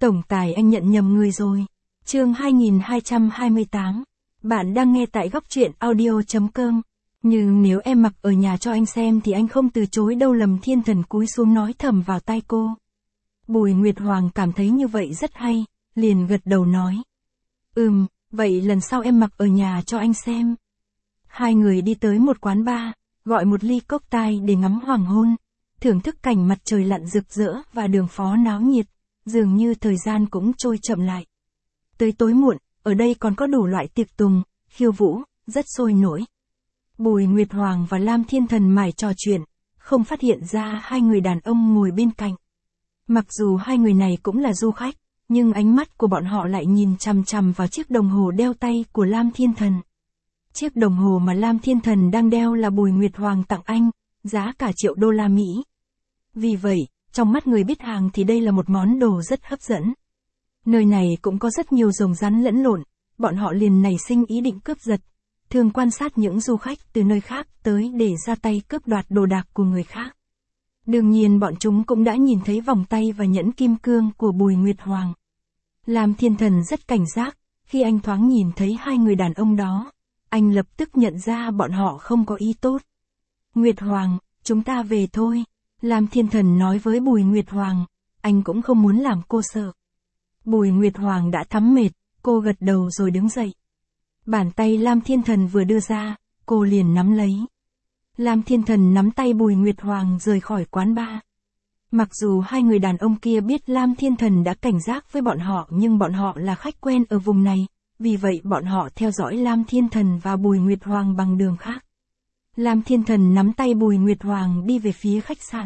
Tổng tài anh nhận nhầm người rồi. Chương 2228. Bạn đang nghe tại góc truyện audio.com. Nhưng nếu em mặc ở nhà cho anh xem thì anh không từ chối đâu. Lâm Thiên Thần cúi xuống nói thầm vào tai cô. Bùi Nguyệt Hoàng cảm thấy như vậy rất hay, liền gật đầu nói. Vậy lần sau em mặc ở nhà cho anh xem. Hai người đi tới một quán bar, gọi một ly cocktail để ngắm hoàng hôn, thưởng thức cảnh mặt trời lặn rực rỡ và đường phố náo nhiệt, dường như thời gian cũng trôi chậm lại. Tới tối muộn, ở đây còn có đủ loại tiệc tùng, khiêu vũ, rất sôi nổi. Bùi Nguyệt Hoàng và Lam Thiên Thần mải trò chuyện, không phát hiện ra hai người đàn ông ngồi bên cạnh. Mặc dù hai người này cũng là du khách, nhưng ánh mắt của bọn họ lại nhìn chằm chằm vào chiếc đồng hồ đeo tay của Lam Thiên Thần. Chiếc đồng hồ mà Lam Thiên Thần đang đeo là Bùi Nguyệt Hoàng tặng anh, giá cả $1.000 Mỹ. Vì vậy, trong mắt người biết hàng thì đây là một món đồ rất hấp dẫn. Nơi này cũng có rất nhiều rồng rắn lẫn lộn, bọn họ liền nảy sinh ý định cướp giật, thường quan sát những du khách từ nơi khác tới để ra tay cướp đoạt đồ đạc của người khác. Đương nhiên bọn chúng cũng đã nhìn thấy vòng tay và nhẫn kim cương của Bùi Nguyệt Hoàng. Lam Thiên Thần rất cảnh giác, khi anh thoáng nhìn thấy hai người đàn ông đó, anh lập tức nhận ra bọn họ không có ý tốt. Nguyệt Hoàng, chúng ta về thôi, Lam Thiên Thần nói với Bùi Nguyệt Hoàng, anh cũng không muốn làm cô sợ. Bùi Nguyệt Hoàng đã thấm mệt, cô gật đầu rồi đứng dậy. Bàn tay Lam Thiên Thần vừa đưa ra, cô liền nắm lấy. Lam Thiên Thần nắm tay Bùi Nguyệt Hoàng rời khỏi quán bar. Mặc dù hai người đàn ông kia biết Lam Thiên Thần đã cảnh giác với bọn họ nhưng bọn họ là khách quen ở vùng này, vì vậy bọn họ theo dõi Lam Thiên Thần và Bùi Nguyệt Hoàng bằng đường khác. Lam Thiên Thần nắm tay Bùi Nguyệt Hoàng đi về phía khách sạn.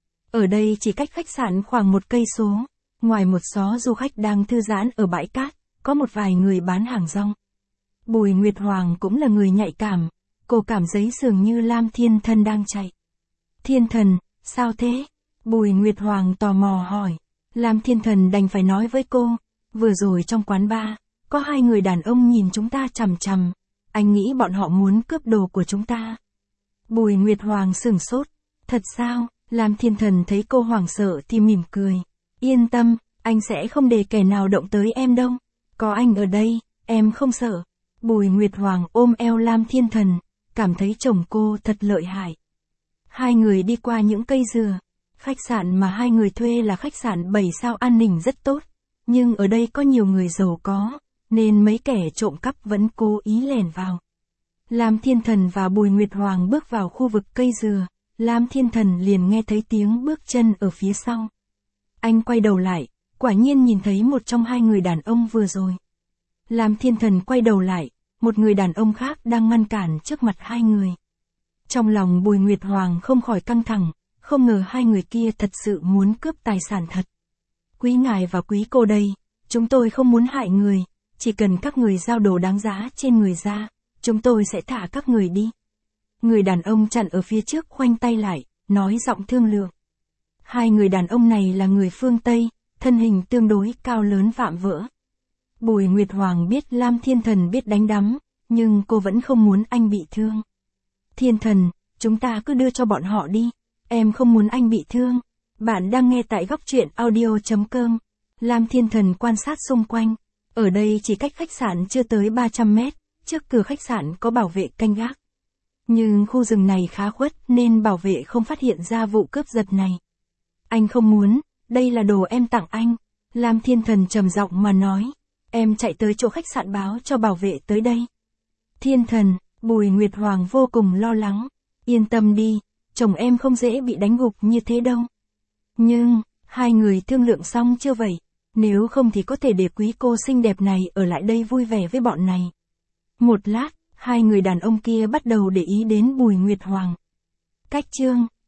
Ở đây chỉ cách khách sạn khoảng 1 cây số, ngoài một số du khách đang thư giãn ở bãi cát, có một vài người bán hàng rong. Bùi Nguyệt Hoàng cũng là người nhạy cảm, cô cảm thấy dường như Lam Thiên Thần đang chạy. Thiên Thần, sao thế? Bùi Nguyệt Hoàng tò mò hỏi. Lam Thiên Thần đành phải nói với cô, vừa rồi trong quán bar, có hai người đàn ông nhìn chúng ta chằm chằm, anh nghĩ bọn họ muốn cướp đồ của chúng ta. Bùi Nguyệt Hoàng sửng sốt, thật sao? Lam Thiên Thần thấy cô hoảng sợ thì mỉm cười. Yên tâm, anh sẽ không để kẻ nào động tới em đâu. Có anh ở đây, em không sợ. Bùi Nguyệt Hoàng ôm eo Lam Thiên Thần, cảm thấy chồng cô thật lợi hại. Hai người đi qua những cây dừa. Khách sạn mà hai người thuê là khách sạn 7 sao an ninh rất tốt. Nhưng ở đây có nhiều người giàu có, nên mấy kẻ trộm cắp vẫn cố ý lẻn vào. Lam Thiên Thần và Bùi Nguyệt Hoàng bước vào khu vực cây dừa. Lam Thiên Thần liền nghe thấy tiếng bước chân ở phía sau. Anh quay đầu lại, quả nhiên nhìn thấy một trong hai người đàn ông vừa rồi. Lam Thiên Thần quay đầu lại, một người đàn ông khác đang ngăn cản trước mặt hai người. Trong lòng Bùi Nguyệt Hoàng không khỏi căng thẳng, không ngờ hai người kia thật sự muốn cướp tài sản thật. Quý ngài và quý cô đây, chúng tôi không muốn hại người, chỉ cần các người giao đồ đáng giá trên người ra, chúng tôi sẽ thả các người đi. Người đàn ông chặn ở phía trước khoanh tay lại, nói giọng thương lượng. Hai người đàn ông này là người phương Tây, thân hình tương đối cao lớn vạm vỡ. Bùi Nguyệt Hoàng biết Lam Thiên Thần biết đánh đấm, nhưng cô vẫn không muốn anh bị thương. Thiên Thần, chúng ta cứ đưa cho bọn họ đi, em không muốn anh bị thương. Bạn đang nghe tại góc truyện audio.com. Lam Thiên Thần quan sát xung quanh. Ở đây chỉ cách khách sạn chưa tới 300 mét, trước cửa khách sạn có bảo vệ canh gác. Nhưng khu rừng này khá khuất nên bảo vệ không phát hiện ra vụ cướp giật này. Anh không muốn, đây là đồ em tặng anh. Lam Thiên Thần trầm giọng mà nói. Em chạy tới chỗ khách sạn báo cho bảo vệ tới đây. Thiên Thần, Bùi Nguyệt Hoàng vô cùng lo lắng. Yên tâm đi, chồng em không dễ bị đánh gục như thế đâu. Nhưng, hai người thương lượng xong chưa vậy? Nếu không thì có thể để quý cô xinh đẹp này ở lại đây vui vẻ với bọn này. Một lát, hai người đàn ông kia bắt đầu để ý đến Bùi Nguyệt Hoàng. Cách chương